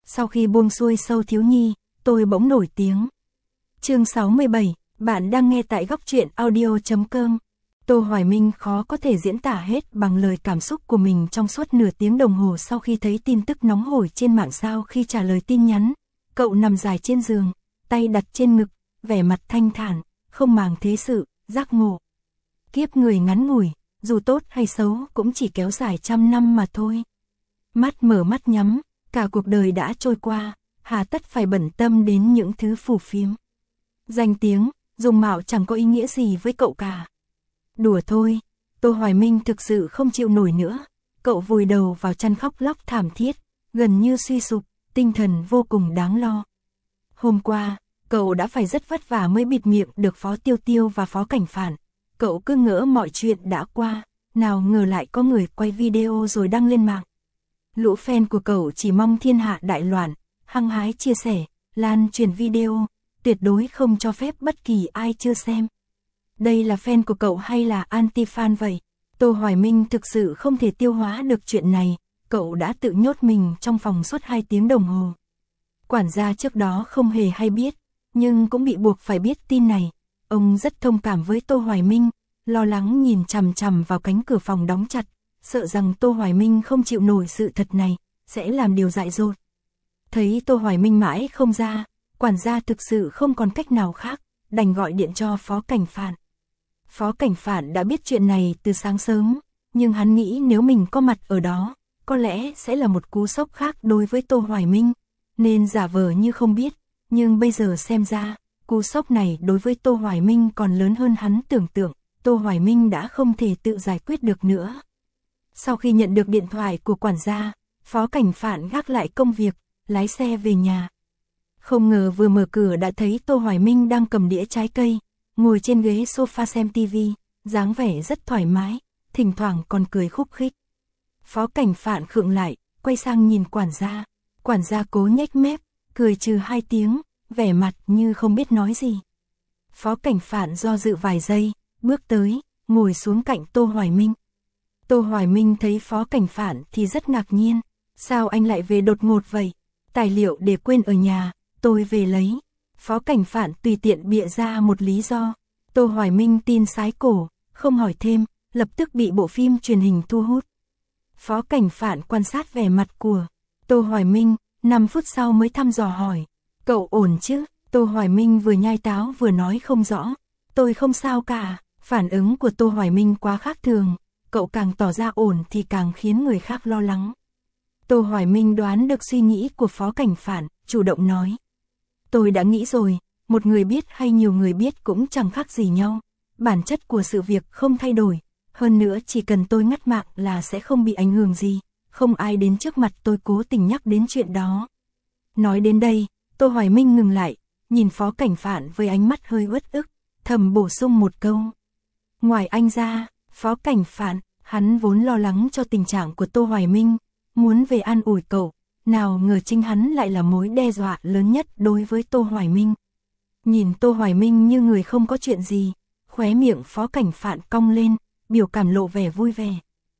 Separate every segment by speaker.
Speaker 1: sau khi buông xuôi Sâu Thiếu Nhi, tôi bỗng nổi tiếng. Chương 67, bạn đang nghe tại góc truyện audio.com. Tô Hoài Minh khó có thể diễn tả hết bằng lời cảm xúc của mình trong suốt nửa tiếng đồng hồ sau khi thấy tin tức nóng hổi trên mạng sau khi trả lời tin nhắn. Cậu nằm dài trên giường, tay đặt trên ngực, vẻ mặt thanh thản, không màng thế sự, giác ngộ. Kiếp người ngắn ngủi, dù tốt hay xấu cũng chỉ kéo dài trăm năm mà thôi. Mắt mở mắt nhắm, cả cuộc đời đã trôi qua, hà tất phải bận tâm đến những thứ phù phiếm. Danh tiếng, dung mạo chẳng có ý nghĩa gì với cậu cả. Đùa thôi, Tô Hoài Minh thực sự không chịu nổi nữa. Cậu vùi đầu vào chăn khóc lóc thảm thiết, gần như suy sụp, tinh thần vô cùng đáng lo. Hôm qua, cậu đã phải rất vất vả mới bịt miệng được Phó Tiêu Tiêu và Phó Cảnh Phản. Cậu cứ ngỡ mọi chuyện đã qua, nào ngờ lại có người quay video rồi đăng lên mạng. Lũ fan của cậu chỉ mong thiên hạ đại loạn, hăng hái chia sẻ, lan truyền video, tuyệt đối không cho phép bất kỳ ai chưa xem. Đây là fan của cậu hay là anti-fan vậy? Tô Hoài Minh thực sự không thể tiêu hóa được chuyện này, cậu đã tự nhốt mình trong phòng suốt 2 tiếng đồng hồ. Quản gia trước đó không hề hay biết, nhưng cũng bị buộc phải biết tin này. Ông rất thông cảm với Tô Hoài Minh, lo lắng nhìn chằm chằm vào cánh cửa phòng đóng chặt, sợ rằng Tô Hoài Minh không chịu nổi sự thật này, sẽ làm điều dại dột. Thấy Tô Hoài Minh mãi không ra, quản gia thực sự không còn cách nào khác, đành gọi điện cho Phó Cảnh Phản. Phó Cảnh Phản đã biết chuyện này từ sáng sớm, nhưng hắn nghĩ nếu mình có mặt ở đó, có lẽ sẽ là một cú sốc khác đối với Tô Hoài Minh, nên giả vờ như không biết, nhưng bây giờ xem ra, cú sốc này đối với Tô Hoài Minh còn lớn hơn hắn tưởng tượng, Tô Hoài Minh đã không thể tự giải quyết được nữa. Sau khi nhận được điện thoại của quản gia, Phó Cảnh Phản gác lại công việc, lái xe về nhà. Không ngờ vừa mở cửa đã thấy Tô Hoài Minh đang cầm đĩa trái cây, ngồi trên ghế sofa xem tivi, dáng vẻ rất thoải mái, thỉnh thoảng còn cười khúc khích. Phó Cảnh Phản khựng lại, quay sang nhìn quản gia cố nhếch mép, cười trừ 2 tiếng, vẻ mặt như không biết nói gì. Phó Cảnh Phản do dự vài giây, bước tới, ngồi xuống cạnh Tô Hoài Minh. Tô Hoài Minh thấy Phó Cảnh Phản thì rất ngạc nhiên, sao anh lại về đột ngột vậy? Tài liệu để quên ở nhà, tôi về lấy. Phó Cảnh Phản tùy tiện bịa ra một lý do. Tô Hoài Minh tin sái cổ, không hỏi thêm, lập tức bị bộ phim truyền hình thu hút. Phó Cảnh Phản quan sát vẻ mặt của Tô Hoài Minh, 5 phút sau mới thăm dò hỏi, cậu ổn chứ? Tô Hoài Minh vừa nhai táo vừa nói không rõ, tôi không sao cả. Phản ứng của Tô Hoài Minh quá khác thường, cậu càng tỏ ra ổn thì càng khiến người khác lo lắng. Tô Hoài Minh đoán được suy nghĩ của Phó Cảnh Phản, chủ động nói, tôi đã nghĩ rồi, một người biết hay nhiều người biết cũng chẳng khác gì nhau, bản chất của sự việc không thay đổi, hơn nữa chỉ cần tôi ngắt mạng là sẽ không bị ảnh hưởng gì, không ai đến trước mặt tôi cố tình nhắc đến chuyện đó. Nói đến đây, Tô Hoài Minh ngừng lại, nhìn Phó Cảnh Phản với ánh mắt hơi uất ức, thầm bổ sung một câu. Ngoài anh ra, Phó Cảnh Phản, hắn vốn lo lắng cho tình trạng của Tô Hoài Minh, muốn về an ủi cậu, nào ngờ chính hắn lại là mối đe dọa lớn nhất đối với Tô Hoài Minh. Nhìn Tô Hoài Minh như người không có chuyện gì, khóe miệng Phó Cảnh Phản cong lên, biểu cảm lộ vẻ vui vẻ.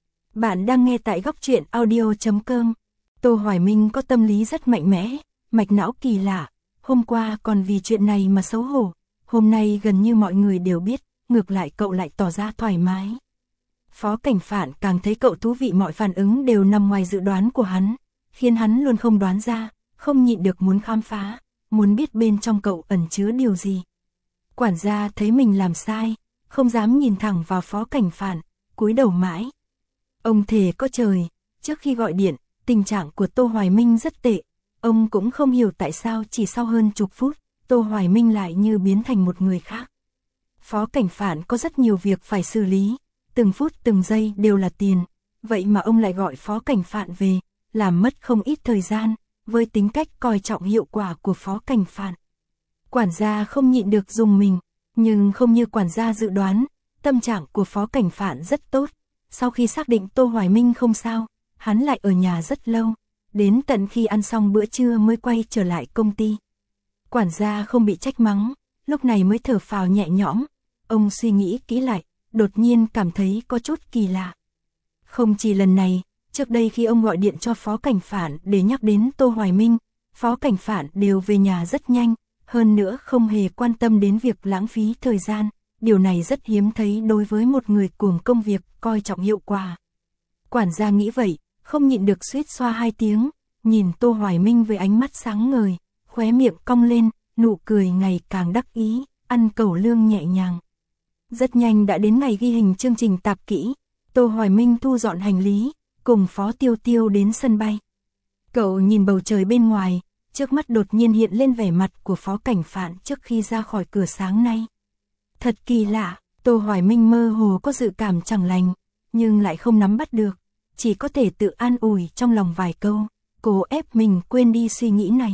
Speaker 1: Bạn đang nghe tại góc truyện audio.com. Tô Hoài Minh có tâm lý rất mạnh mẽ, mạch não kỳ lạ, hôm qua còn vì chuyện này mà xấu hổ, hôm nay gần như mọi người đều biết, ngược lại cậu lại tỏ ra thoải mái. Phó Cảnh Phản càng thấy cậu thú vị, mọi phản ứng đều nằm ngoài dự đoán của hắn, khiến hắn luôn không đoán ra, không nhịn được muốn khám phá, muốn biết bên trong cậu ẩn chứa điều gì. Quản gia thấy mình làm sai, không dám nhìn thẳng vào Phó Cảnh Phản, cúi đầu mãi. Ông thề có trời, trước khi gọi điện, tình trạng của Tô Hoài Minh rất tệ, ông cũng không hiểu tại sao chỉ sau hơn chục phút, Tô Hoài Minh lại như biến thành một người khác. Phó Cảnh Phản có rất nhiều việc phải xử lý, từng phút từng giây đều là tiền, vậy mà ông lại gọi Phó Cảnh Phản về, làm mất không ít thời gian, với tính cách coi trọng hiệu quả của Phó Cảnh Phản. Quản gia không nhịn được rùng mình, nhưng không như quản gia dự đoán, tâm trạng của Phó Cảnh Phản rất tốt. Sau khi xác định Tô Hoài Minh không sao, hắn lại ở nhà rất lâu, đến tận khi ăn xong bữa trưa mới quay trở lại công ty. Quản gia không bị trách mắng, lúc này mới thở phào nhẹ nhõm. Ông suy nghĩ kỹ lại, đột nhiên cảm thấy có chút kỳ lạ. Không chỉ lần này, trước đây khi ông gọi điện cho Phó Cảnh Phản để nhắc đến Tô Hoài Minh, Phó Cảnh Phạn đều về nhà rất nhanh, hơn nữa không hề quan tâm đến việc lãng phí thời gian, điều này rất hiếm thấy đối với một người cuồng công việc, coi trọng hiệu quả. Quản gia nghĩ vậy, không nhịn được suýt xoa 2 tiếng, nhìn Tô Hoài Minh với ánh mắt sáng ngời, khóe miệng cong lên, nụ cười ngày càng đắc ý, ăn cẩu lương nhẹ nhàng. Rất nhanh đã đến ngày ghi hình chương trình tạp kỹ, Tô Hoài Minh thu dọn hành lý, cùng Phó Tiêu Tiêu đến sân bay. Cậu nhìn bầu trời bên ngoài, trước mắt đột nhiên hiện lên vẻ mặt của Phó Cảnh Phạn trước khi ra khỏi cửa sáng nay. Thật kỳ lạ, Tô Hoài Minh mơ hồ có dự cảm chẳng lành, nhưng lại không nắm bắt được, chỉ có thể tự an ủi trong lòng vài câu, cố ép mình quên đi suy nghĩ này.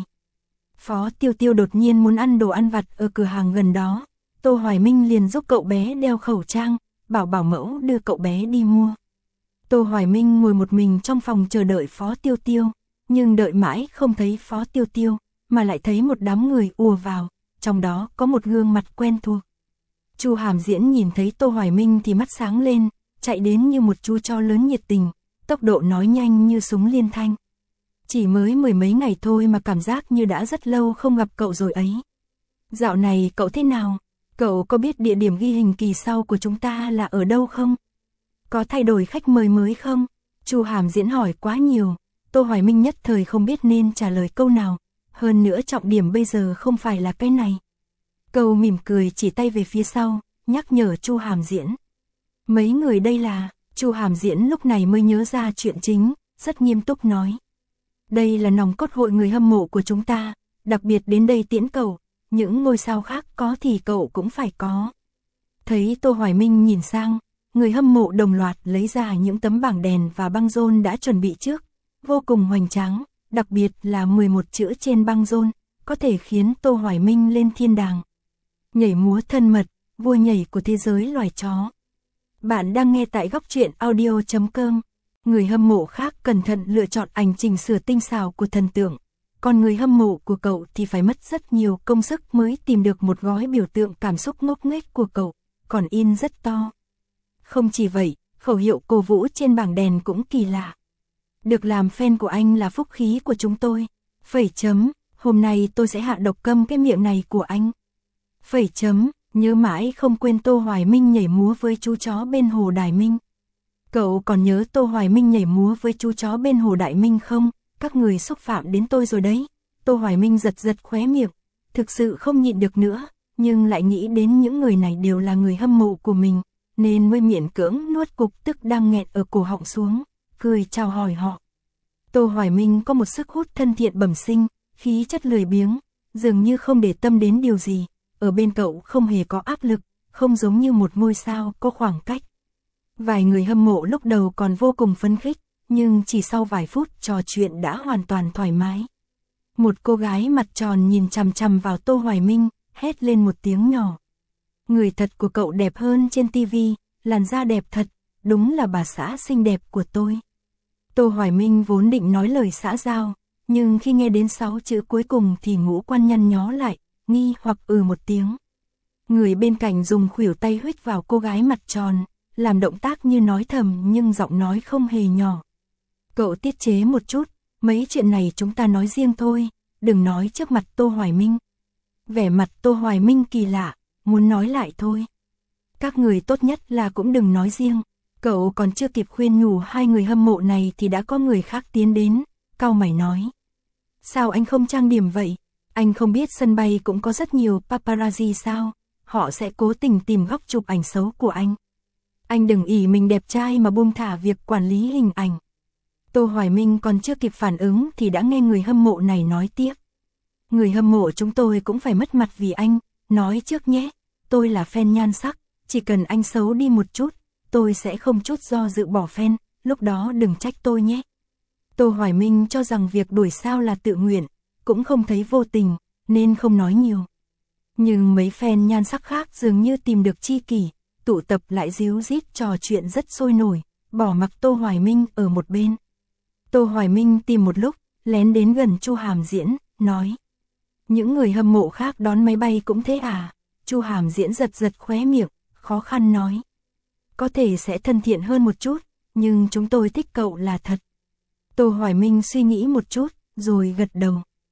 Speaker 1: Phó Tiêu Tiêu đột nhiên muốn ăn đồ ăn vặt ở cửa hàng gần đó, Tô Hoài Minh liền giúp cậu bé đeo khẩu trang, bảo bảo mẫu đưa cậu bé đi mua. Tô Hoài Minh ngồi một mình trong phòng chờ đợi Phó Tiêu Tiêu, nhưng đợi mãi không thấy Phó Tiêu Tiêu, mà lại thấy một đám người ùa vào, trong đó có một gương mặt quen thuộc. Chu Hàm Diễn nhìn thấy Tô Hoài Minh thì mắt sáng lên, chạy đến như một chú chó lớn nhiệt tình, tốc độ nói nhanh như súng liên thanh. Chỉ mới 10 mấy ngày thôi mà cảm giác như đã rất lâu không gặp cậu rồi ấy. Dạo này cậu thế nào? Cậu có biết địa điểm ghi hình kỳ sau của chúng ta là ở đâu không? Có thay đổi khách mời mới không? Chu Hàm Diễn hỏi quá nhiều, Tô Hoài Minh nhất thời không biết nên trả lời câu nào, hơn nữa trọng điểm bây giờ không phải là cái này. Cậu mỉm cười chỉ tay về phía sau, nhắc nhở Chu Hàm Diễn. Mấy người đây là, Chu Hàm Diễn lúc này mới nhớ ra chuyện chính, rất nghiêm túc nói. Đây là nòng cốt hội người hâm mộ của chúng ta, đặc biệt đến đây tiễn cậu, những ngôi sao khác có thì cậu cũng phải có. Thấy Tô Hoài Minh nhìn sang, người hâm mộ đồng loạt lấy ra những tấm bảng đèn và băng rôn đã chuẩn bị trước, vô cùng hoành tráng, đặc biệt là 11 chữ trên băng rôn, có thể khiến Tô Hoài Minh lên thiên đàng. Nhảy múa thân mật, vua nhảy của thế giới loài chó. Bạn đang nghe tại góc truyện audio.com. Người hâm mộ khác cẩn thận lựa chọn ảnh chỉnh sửa tinh xảo của thần tượng, còn người hâm mộ của cậu thì phải mất rất nhiều công sức mới tìm được một gói biểu tượng cảm xúc ngốc nghếch của cậu, còn in rất to. Không chỉ vậy, khẩu hiệu cổ vũ trên bảng đèn cũng kỳ lạ. Được làm fan của anh là phúc khí của chúng tôi. Phẩy chấm, hôm nay tôi sẽ hạ độc câm cái miệng này của anh. Phẩy chấm, nhớ mãi không quên Tô Hoài Minh nhảy múa với chú chó bên Hồ Đại Minh. Cậu còn nhớ Tô Hoài Minh nhảy múa với chú chó bên Hồ Đại Minh không? Các người xúc phạm đến tôi rồi đấy. Tô Hoài Minh giật giật khóe miệng, thực sự không nhịn được nữa, nhưng lại nghĩ đến những người này đều là người hâm mộ của mình, nên mới miễn cưỡng nuốt cục tức đang nghẹn ở cổ họng xuống, cười chào hỏi họ. Tô Hoài Minh có một sức hút thân thiện bẩm sinh, khí chất lười biếng, dường như không để tâm đến điều gì, ở bên cậu không hề có áp lực, không giống như một ngôi sao có khoảng cách. Vài người hâm mộ lúc đầu còn vô cùng phấn khích, nhưng chỉ sau vài phút trò chuyện đã hoàn toàn thoải mái. Một cô gái mặt tròn nhìn chằm chằm vào Tô Hoài Minh, hét lên một tiếng nhỏ. Người thật của cậu đẹp hơn trên tivi, làn da đẹp thật, đúng là bà xã xinh đẹp của tôi. Tô Hoài Minh vốn định nói lời xã giao, nhưng khi nghe đến 6 chữ cuối cùng thì ngũ quan nhăn nhó lại, nghi hoặc một tiếng. Người bên cạnh dùng khuỷu tay huých vào cô gái mặt tròn, làm động tác như nói thầm nhưng giọng nói không hề nhỏ. Cậu tiết chế một chút, mấy chuyện này chúng ta nói riêng thôi, đừng nói trước mặt Tô Hoài Minh. Vẻ mặt Tô Hoài Minh kỳ lạ, muốn nói lại thôi. Các người tốt nhất là cũng đừng nói riêng. Cậu còn chưa kịp khuyên nhủ hai người hâm mộ này thì đã có người khác tiến đến, cau mày nói. Sao anh không trang điểm vậy? Anh không biết sân bay cũng có rất nhiều paparazzi sao? Họ sẽ cố tình tìm góc chụp ảnh xấu của anh. Anh đừng ỷ mình đẹp trai mà buông thả việc quản lý hình ảnh. Tô Hoài Minh còn chưa kịp phản ứng thì đã nghe người hâm mộ này nói tiếp. Người hâm mộ chúng tôi cũng phải mất mặt vì anh, nói trước nhé, tôi là fan nhan sắc, chỉ cần anh xấu đi một chút, tôi sẽ không chút do dự bỏ fan, lúc đó đừng trách tôi nhé. Tô Hoài Minh cho rằng việc đuổi sao là tự nguyện, cũng không thấy vô tình, nên không nói nhiều. Nhưng mấy fan nhan sắc khác dường như tìm được tri kỷ, tụ tập lại díu dít trò chuyện rất sôi nổi, bỏ mặc Tô Hoài Minh ở một bên. Tô Hoài Minh tìm một lúc, lén đến gần Chu Hàm Diễn, nói. Những người hâm mộ khác đón máy bay cũng thế à? Chu Hàm Diễn giật giật khóe miệng, khó khăn nói. Có thể sẽ thân thiện hơn một chút, nhưng chúng tôi thích cậu là thật. Tô Hoài Minh suy nghĩ một chút, rồi gật đầu.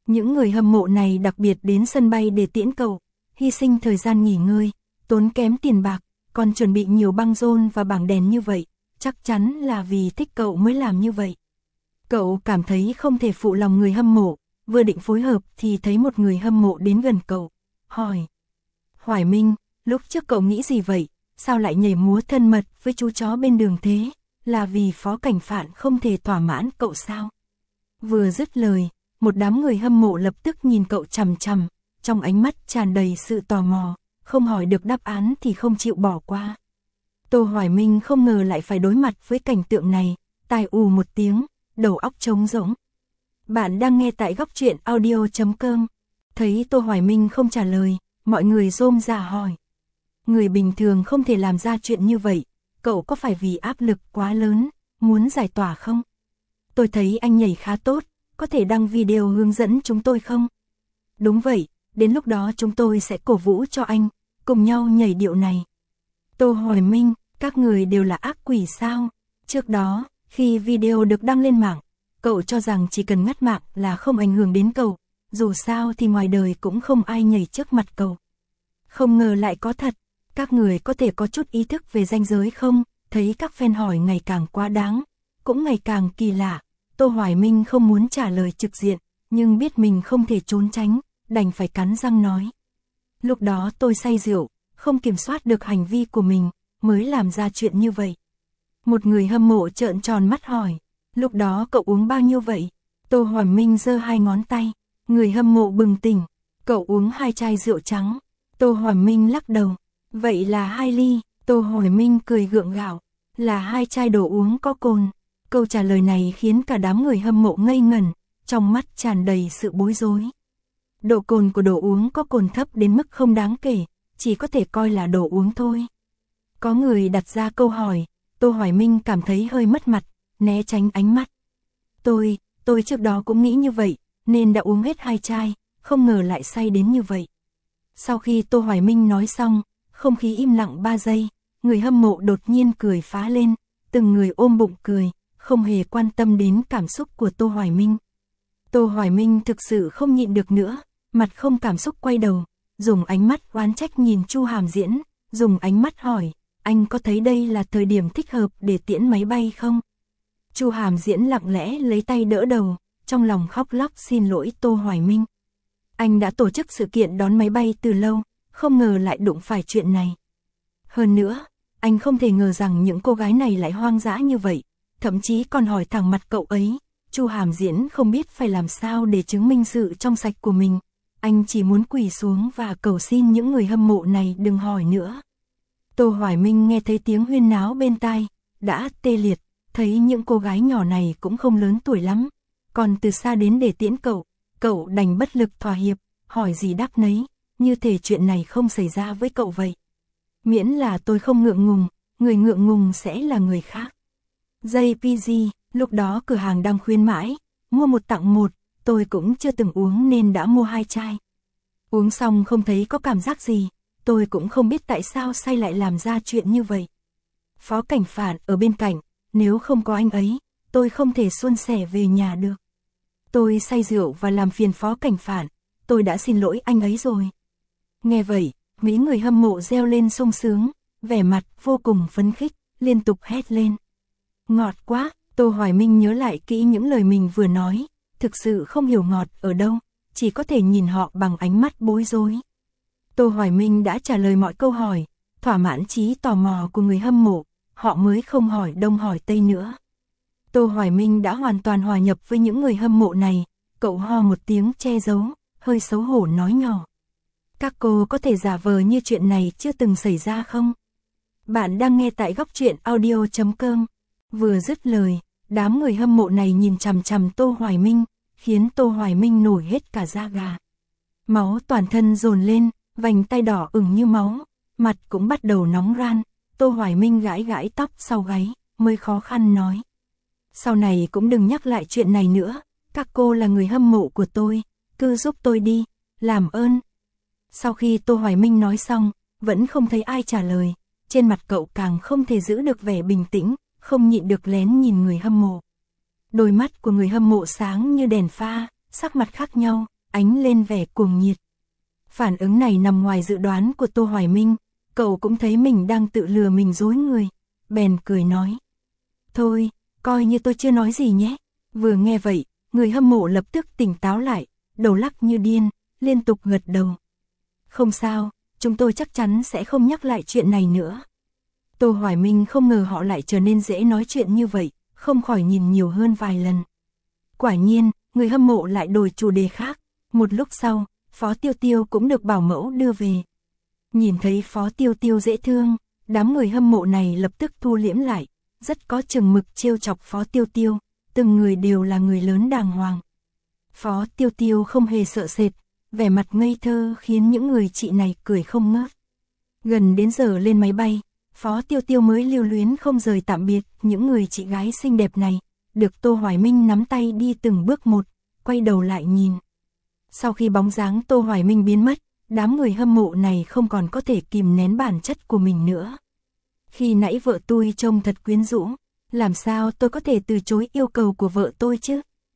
Speaker 1: Những người hâm mộ này đặc biệt đến sân bay để tiễn cậu, hy sinh thời gian nghỉ ngơi, tốn kém tiền bạc, còn chuẩn bị nhiều băng rôn và bảng đèn như vậy, chắc chắn là vì thích cậu mới làm như vậy. Cậu cảm thấy không thể phụ lòng người hâm mộ, vừa định phối hợp thì thấy một người hâm mộ đến gần cậu, hỏi. Hoài Minh, lúc trước cậu nghĩ gì vậy, sao lại nhảy múa thân mật với chú chó bên đường thế, là vì Phó Cảnh Phạn không thể thỏa mãn cậu sao? Vừa dứt lời, một đám người hâm mộ lập tức nhìn cậu chằm chằm, trong ánh mắt tràn đầy sự tò mò, không hỏi được đáp án thì không chịu bỏ qua. Tô Hoài Minh không ngờ lại phải đối mặt với cảnh tượng này, tai ù một tiếng, đầu óc trống rỗng. Bạn đang nghe tại góc truyện audio.com. Thấy Tô Hoài Minh không trả lời, mọi người rôm rả hỏi. Người bình thường không thể làm ra chuyện như vậy, cậu có phải vì áp lực quá lớn, muốn giải tỏa không? Tôi thấy anh nhảy khá tốt, có thể đăng video hướng dẫn chúng tôi không? Đúng vậy, đến lúc đó chúng tôi sẽ cổ vũ cho anh, cùng nhau nhảy điệu này. Tô Hoài Minh, các người đều là ác quỷ sao? Trước đó, khi video được đăng lên mạng, cậu cho rằng chỉ cần ngắt mạng là không ảnh hưởng đến cậu, dù sao thì ngoài đời cũng không ai nhảy trước mặt cậu. Không ngờ lại có thật, các người có thể có chút ý thức về ranh giới không? Thấy các fan hỏi ngày càng quá đáng, cũng ngày càng kỳ lạ. Tô Hoài Minh không muốn trả lời trực diện, nhưng biết mình không thể trốn tránh, đành phải cắn răng nói. Lúc đó tôi say rượu, không kiểm soát được hành vi của mình, mới làm ra chuyện như vậy. Một người hâm mộ trợn tròn mắt hỏi, lúc đó cậu uống bao nhiêu vậy? Tô Hoài Minh giơ 2 ngón tay, người hâm mộ bừng tỉnh, cậu uống 2 chai rượu trắng. Tô Hoài Minh lắc đầu, vậy là 2 ly. Tô Hoài Minh cười gượng gạo, là 2 chai đồ uống có cồn. Câu trả lời này khiến cả đám người hâm mộ ngây ngẩn, trong mắt tràn đầy sự bối rối. Độ cồn của đồ uống có cồn thấp đến mức không đáng kể, chỉ có thể coi là đồ uống thôi. Có người đặt ra câu hỏi, Tô Hoài Minh cảm thấy hơi mất mặt, né tránh ánh mắt. Tôi trước đó cũng nghĩ như vậy, nên đã uống hết 2 chai, không ngờ lại say đến như vậy. Sau khi Tô Hoài Minh nói xong, không khí im lặng 3 giây, người hâm mộ đột nhiên cười phá lên, từng người ôm bụng cười, không hề quan tâm đến cảm xúc của Tô Hoài Minh. Tô Hoài Minh thực sự không nhịn được nữa, mặt không cảm xúc quay đầu, dùng ánh mắt oán trách nhìn Chu Hàm Diễn, dùng ánh mắt hỏi, anh có thấy đây là thời điểm thích hợp để tiễn máy bay không? Chu Hàm Diễn lặng lẽ lấy tay đỡ đầu, trong lòng khóc lóc xin lỗi Tô Hoài Minh. Anh đã tổ chức sự kiện đón máy bay từ lâu, không ngờ lại đụng phải chuyện này. Hơn nữa, anh không thể ngờ rằng những cô gái này lại hoang dã như vậy, thậm chí còn hỏi thẳng mặt cậu ấy. Chu Hàm Diễn không biết phải làm sao để chứng minh sự trong sạch của mình. Anh chỉ muốn quỳ xuống và cầu xin những người hâm mộ này đừng hỏi nữa. Tô Hoài Minh nghe thấy tiếng huyên náo bên tai, đã tê liệt, thấy những cô gái nhỏ này cũng không lớn tuổi lắm, còn từ xa đến để tiễn cậu đành bất lực thỏa hiệp, hỏi gì đáp nấy, như thể chuyện này không xảy ra với cậu vậy. Miễn là tôi không ngượng ngùng, người ngượng ngùng sẽ là người khác. JPG, lúc đó cửa hàng đang khuyến mãi, mua 1 tặng 1, tôi cũng chưa từng uống nên đã mua 2 chai. Uống xong không thấy có cảm giác gì, tôi cũng không biết tại sao say lại làm ra chuyện như vậy. Phó Cảnh Phạn ở bên cạnh, nếu không có anh ấy, tôi không thể suôn sẻ về nhà được. Tôi say rượu và làm phiền Phó Cảnh Phạn, tôi đã xin lỗi anh ấy rồi. Nghe vậy, mấy người hâm mộ reo lên sung sướng, vẻ mặt vô cùng phấn khích, liên tục hét lên. Ngọt quá, Tô Hoài Minh nhớ lại kỹ những lời mình vừa nói, thực sự không hiểu ngọt ở đâu, chỉ có thể nhìn họ bằng ánh mắt bối rối. Tô Hoài Minh đã trả lời mọi câu hỏi, thỏa mãn trí tò mò của người hâm mộ, họ mới không hỏi đông hỏi tây nữa. Tô Hoài Minh đã hoàn toàn hòa nhập với những người hâm mộ này, cậu ho một tiếng che giấu, hơi xấu hổ nói nhỏ. Các cô có thể giả vờ như chuyện này chưa từng xảy ra không? Bạn đang nghe tại góc truyện audio.com. Vừa dứt lời, đám người hâm mộ này nhìn chằm chằm Tô Hoài Minh, khiến Tô Hoài Minh nổi hết cả da gà. Máu toàn thân dồn lên, vành tay đỏ ửng như máu, mặt cũng bắt đầu nóng ran. Tô Hoài Minh gãi gãi tóc sau gáy, mới khó khăn nói. Sau này cũng đừng nhắc lại chuyện này nữa, các cô là người hâm mộ của tôi, cứ giúp tôi đi, làm ơn. Sau khi Tô Hoài Minh nói xong, vẫn không thấy ai trả lời, trên mặt cậu càng không thể giữ được vẻ bình tĩnh, không nhịn được lén nhìn người hâm mộ. Đôi mắt của người hâm mộ sáng như đèn pha, sắc mặt khác nhau, ánh lên vẻ cuồng nhiệt. Phản ứng này nằm ngoài dự đoán của Tô Hoài Minh, cậu cũng thấy mình đang tự lừa mình dối người, bèn cười nói. Thôi, coi như tôi chưa nói gì nhé. Vừa nghe vậy, người hâm mộ lập tức tỉnh táo lại, đầu lắc như điên, liên tục gật đầu. Không sao, chúng tôi chắc chắn sẽ không nhắc lại chuyện này nữa. Tô Hoài Minh không ngờ họ lại trở nên dễ nói chuyện như vậy, không khỏi nhìn nhiều hơn vài lần. Quả nhiên, người hâm mộ lại đổi chủ đề khác. Một lúc sau, Phó Tiêu Tiêu cũng được bảo mẫu đưa về. Nhìn thấy Phó Tiêu Tiêu dễ thương, đám người hâm mộ này lập tức thu liễm lại, rất có chừng mực trêu chọc Phó Tiêu Tiêu, từng người đều là người lớn đàng hoàng. Phó Tiêu Tiêu không hề sợ sệt, vẻ mặt ngây thơ khiến những người chị này cười không ngớt. Gần đến giờ lên máy bay, Phó Tiêu Tiêu mới lưu luyến không rời tạm biệt những người chị gái xinh đẹp này, được Tô Hoài Minh nắm tay đi từng bước một, quay đầu lại nhìn. Sau khi bóng dáng Tô Hoài Minh biến mất, đám người hâm mộ này không còn có thể kìm nén bản chất của mình nữa. Khi nãy vợ tôi trông thật quyến rũ, làm sao tôi có thể từ chối yêu cầu của vợ tôi chứ?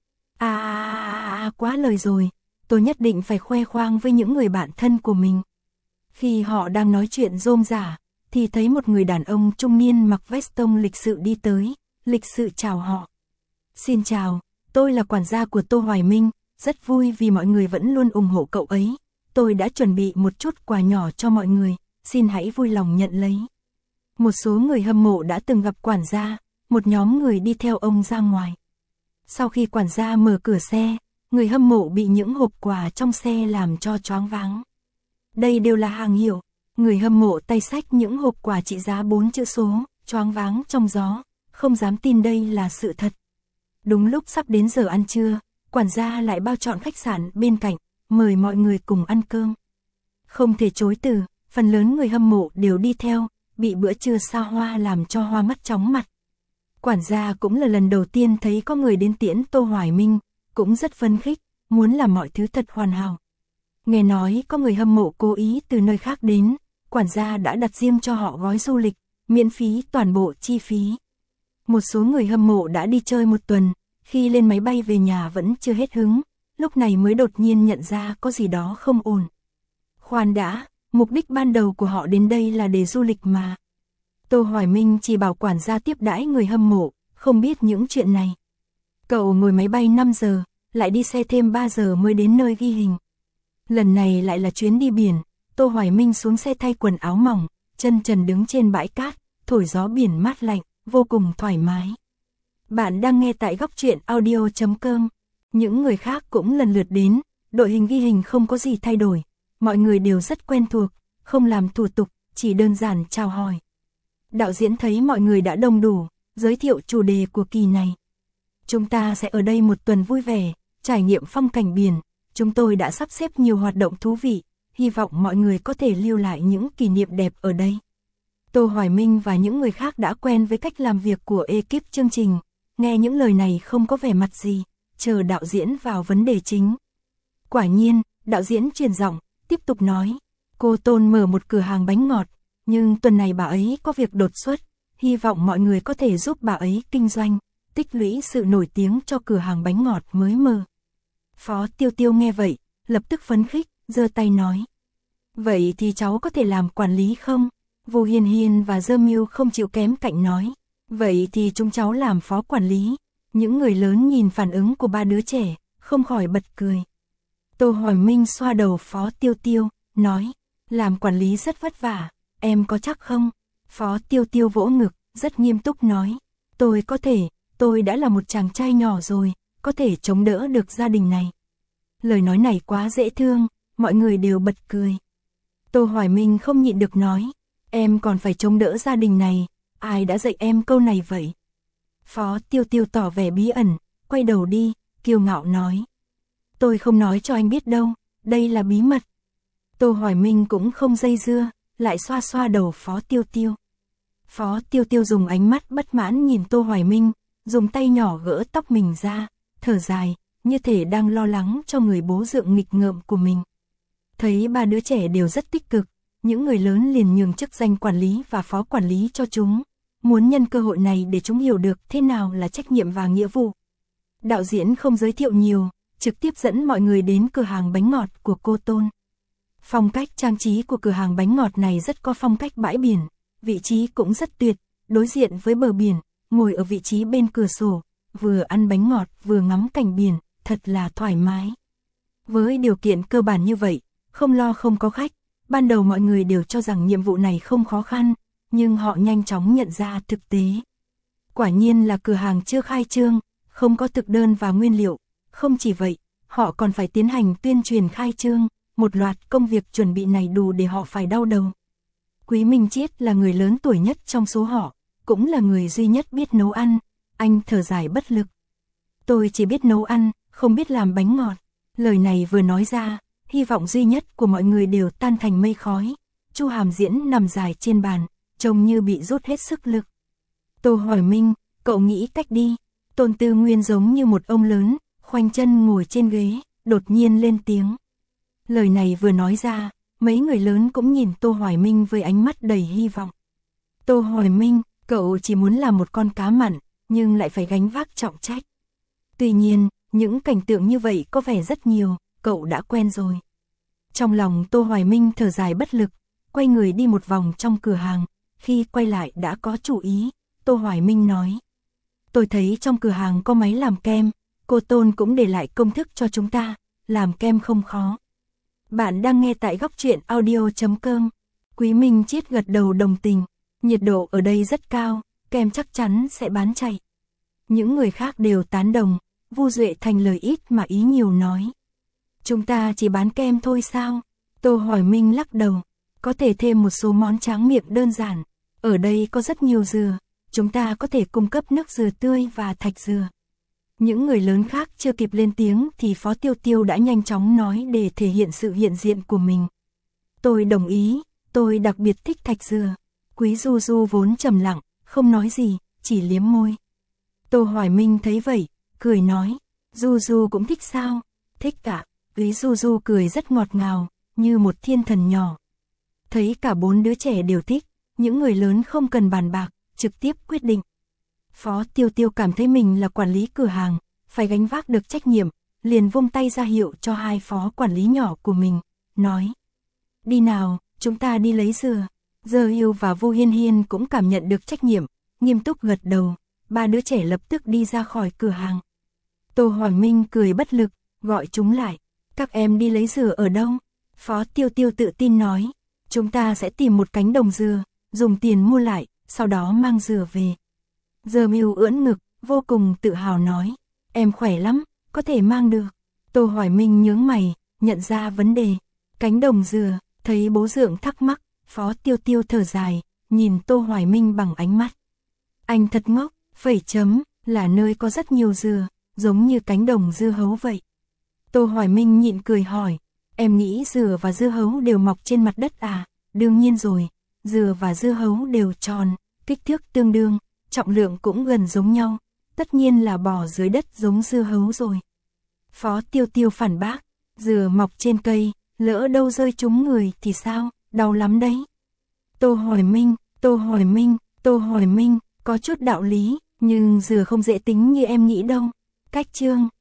Speaker 1: Quá lời rồi, tôi nhất định phải khoe khoang với những người bạn thân của mình. Khi họ đang nói chuyện rôm rả, thì thấy một người đàn ông trung niên mặc vest tông lịch sự đi tới, lịch sự chào họ. Xin chào, tôi là quản gia của Tô Hoài Minh, rất vui vì mọi người vẫn luôn ủng hộ cậu ấy. Tôi đã chuẩn bị một chút quà nhỏ cho mọi người, xin hãy vui lòng nhận lấy. Một số người hâm mộ đã từng gặp quản gia, một nhóm người đi theo ông ra ngoài. Sau khi quản gia mở cửa xe, người hâm mộ bị những hộp quà trong xe làm cho choáng váng. Đây đều là hàng hiệu, người hâm mộ tay xách những hộp quà trị giá 4 chữ số, choáng váng trong gió, không dám tin đây là sự thật. Đúng lúc sắp đến giờ ăn trưa, quản gia lại bao chọn khách sạn bên cạnh, mời mọi người cùng ăn cơm. Không thể chối từ, phần lớn người hâm mộ đều đi theo, bị bữa trưa xa hoa làm cho hoa mắt chóng mặt. Quản gia cũng là lần đầu tiên thấy có người đến tiễn Tô Hoài Minh, cũng rất phấn khích, muốn làm mọi thứ thật hoàn hảo. Nghe nói có người hâm mộ cố ý từ nơi khác đến, quản gia đã đặt riêng cho họ gói du lịch, miễn phí toàn bộ chi phí. Một số người hâm mộ đã đi chơi một tuần, khi lên máy bay về nhà vẫn chưa hết hứng, lúc này mới đột nhiên nhận ra có gì đó không ổn. Khoan đã, mục đích ban đầu của họ đến đây là để du lịch mà. Tô Hoài Minh chỉ bảo quản gia tiếp đãi người hâm mộ, không biết những chuyện này. Cậu ngồi máy bay 5 giờ, lại đi xe thêm 3 giờ mới đến nơi ghi hình. Lần này lại là chuyến đi biển, Tô Hoài Minh xuống xe thay quần áo mỏng, chân trần đứng trên bãi cát, thổi gió biển mát lạnh, vô cùng thoải mái. Bạn đang nghe tại góc truyện audio.com. Những người khác cũng lần lượt đến, đội hình ghi hình không có gì thay đổi, mọi người đều rất quen thuộc, không làm thủ tục, chỉ đơn giản chào hỏi. Đạo diễn thấy mọi người đã đông đủ, giới thiệu chủ đề của kỳ này. Chúng ta sẽ ở đây một tuần vui vẻ, trải nghiệm phong cảnh biển, chúng tôi đã sắp xếp nhiều hoạt động thú vị, hy vọng mọi người có thể lưu lại những kỷ niệm đẹp ở đây. Tô Hoài Minh và những người khác đã quen với cách làm việc của ekip chương trình, nghe những lời này không có vẻ mặt gì, chờ đạo diễn vào vấn đề chính. Quả nhiên, đạo diễn truyền giọng, tiếp tục nói, cô Tôn mở một cửa hàng bánh ngọt, nhưng tuần này bà ấy có việc đột xuất, hy vọng mọi người có thể giúp bà ấy kinh doanh, tích lũy sự nổi tiếng cho cửa hàng bánh ngọt mới mở. Phó Tiêu Tiêu nghe vậy, lập tức phấn khích, giơ tay nói. Vậy thì cháu có thể làm quản lý không? Vu Hiên Hiên và Dơ Miêu không chịu kém cạnh nói. Vậy thì chúng cháu làm phó quản lý. Những người lớn nhìn phản ứng của ba đứa trẻ, không khỏi bật cười. Tô Hoài Minh xoa đầu Phó Tiêu Tiêu, nói. Làm quản lý rất vất vả, em có chắc không? Phó Tiêu Tiêu vỗ ngực, rất nghiêm túc nói. Tôi có thể, tôi đã là một chàng trai nhỏ rồi, có thể chống đỡ được gia đình này. Lời nói này quá dễ thương, mọi người đều bật cười. Tô Hoài Minh không nhịn được nói. Em còn phải chống đỡ gia đình này, ai đã dạy em câu này vậy? Phó Tiêu Tiêu tỏ vẻ bí ẩn, quay đầu đi, kiêu ngạo nói. Tôi không nói cho anh biết đâu, đây là bí mật. Tô Hoài Minh cũng không dây dưa, lại xoa xoa đầu Phó Tiêu Tiêu. Phó Tiêu Tiêu dùng ánh mắt bất mãn nhìn Tô Hoài Minh, dùng tay nhỏ gỡ tóc mình ra, thở dài, như thể đang lo lắng cho người bố dượng nghịch ngợm của mình. Thấy ba đứa trẻ đều rất tích cực, những người lớn liền nhường chức danh quản lý và phó quản lý cho chúng, muốn nhân cơ hội này để chúng hiểu được thế nào là trách nhiệm và nghĩa vụ. Đạo diễn không giới thiệu nhiều, trực tiếp dẫn mọi người đến cửa hàng bánh ngọt của cô Tôn. Phong cách trang trí của cửa hàng bánh ngọt này rất có phong cách bãi biển, vị trí cũng rất tuyệt, đối diện với bờ biển, ngồi ở vị trí bên cửa sổ, vừa ăn bánh ngọt vừa ngắm cảnh biển, thật là thoải mái. Với điều kiện cơ bản như vậy, không lo không có khách, ban đầu mọi người đều cho rằng nhiệm vụ này không khó khăn, nhưng họ nhanh chóng nhận ra thực tế. Quả nhiên là cửa hàng chưa khai trương, không có thực đơn và nguyên liệu, không chỉ vậy, họ còn phải tiến hành tuyên truyền khai trương, một loạt công việc chuẩn bị này đủ để họ phải đau đầu. Quý Minh Chiết là người lớn tuổi nhất trong số họ, cũng là người duy nhất biết nấu ăn, anh thở dài bất lực. Tôi chỉ biết nấu ăn, không biết làm bánh ngọt. Lời này vừa nói ra, hy vọng duy nhất của mọi người đều tan thành mây khói. Chu Hàm Diễn nằm dài trên bàn, trông như bị rút hết sức lực. Tô hỏi Minh, cậu nghĩ cách đi. Tôn Tư Nguyên giống như một ông lớn, khoanh chân ngồi trên ghế, đột nhiên lên tiếng. Lời này vừa nói ra, mấy người lớn cũng nhìn Tô Hoài Minh với ánh mắt đầy hy vọng. Tô Hoài Minh, cậu chỉ muốn làm một con cá mặn, nhưng lại phải gánh vác trọng trách. Tuy nhiên, những cảnh tượng như vậy có vẻ rất nhiều, cậu đã quen rồi. Trong lòng Tô Hoài Minh thở dài bất lực, quay người đi một vòng trong cửa hàng, khi quay lại đã có chủ ý, Tô Hoài Minh nói. Tôi thấy trong cửa hàng có máy làm kem, cô Tôn cũng để lại công thức cho chúng ta, làm kem không khó. Bạn đang nghe tại Góc Truyện Audio.com. Quý Minh Chiết gật đầu đồng tình, nhiệt độ ở đây rất cao, kem chắc chắn sẽ bán chạy. Những người khác đều tán đồng, Vu Duệ thành lời ít mà ý nhiều nói. Chúng ta chỉ bán kem thôi sao? Tô Hoài Minh lắc đầu, có thể thêm một số món tráng miệng đơn giản. Ở đây có rất nhiều dừa, chúng ta có thể cung cấp nước dừa tươi và thạch dừa. Những người lớn khác chưa kịp lên tiếng thì Phó Tiêu Tiêu đã nhanh chóng nói để thể hiện sự hiện diện của mình. Tôi đồng ý, tôi đặc biệt thích thạch dừa. Quý Du Du vốn trầm lặng, không nói gì, chỉ liếm môi. Tô Hoài Minh thấy vậy, cười nói, Du Du cũng thích sao? Thích cả. Quý Du Du cười rất ngọt ngào, như một thiên thần nhỏ. Thấy cả bốn đứa trẻ đều thích, những người lớn không cần bàn bạc, trực tiếp quyết định. Phó Tiêu Tiêu cảm thấy mình là quản lý cửa hàng, phải gánh vác được trách nhiệm, liền vung tay ra hiệu cho hai phó quản lý nhỏ của mình, nói. Đi nào, chúng ta đi lấy dừa. Giờ Yêu và Vu Hiên Hiên cũng cảm nhận được trách nhiệm, nghiêm túc gật đầu, ba đứa trẻ lập tức đi ra khỏi cửa hàng. Tô Hoài Minh cười bất lực, gọi chúng lại. Các em đi lấy dừa ở đâu? Phó Tiêu Tiêu tự tin nói, chúng ta sẽ tìm một cánh đồng dừa, dùng tiền mua lại, sau đó mang dừa về. Giờ Mưu ưỡn ngực, vô cùng tự hào nói, em khỏe lắm, có thể mang được. Tô Hoài Minh nhướng mày, nhận ra vấn đề. Cánh đồng dừa, thấy bố Dượng thắc mắc, Phó Tiêu Tiêu thở dài, nhìn Tô Hoài Minh bằng ánh mắt. Anh thật ngốc, phẩy chấm, là nơi có rất nhiều dừa, giống như cánh đồng dưa hấu vậy. Tô Hoài Minh nhịn cười hỏi, em nghĩ dừa và dưa hấu đều mọc trên mặt đất à? Đương nhiên rồi, dừa và dưa hấu đều tròn, kích thước tương đương, trọng lượng cũng gần giống nhau, tất nhiên là bò dưới đất giống dưa hấu rồi. Phó Tiêu Tiêu phản bác, dừa mọc trên cây, lỡ đâu rơi trúng người thì sao, đau lắm đấy. Tô Hoài Minh, có chút đạo lý, nhưng dừa không dễ tính như em nghĩ đâu. Cách chương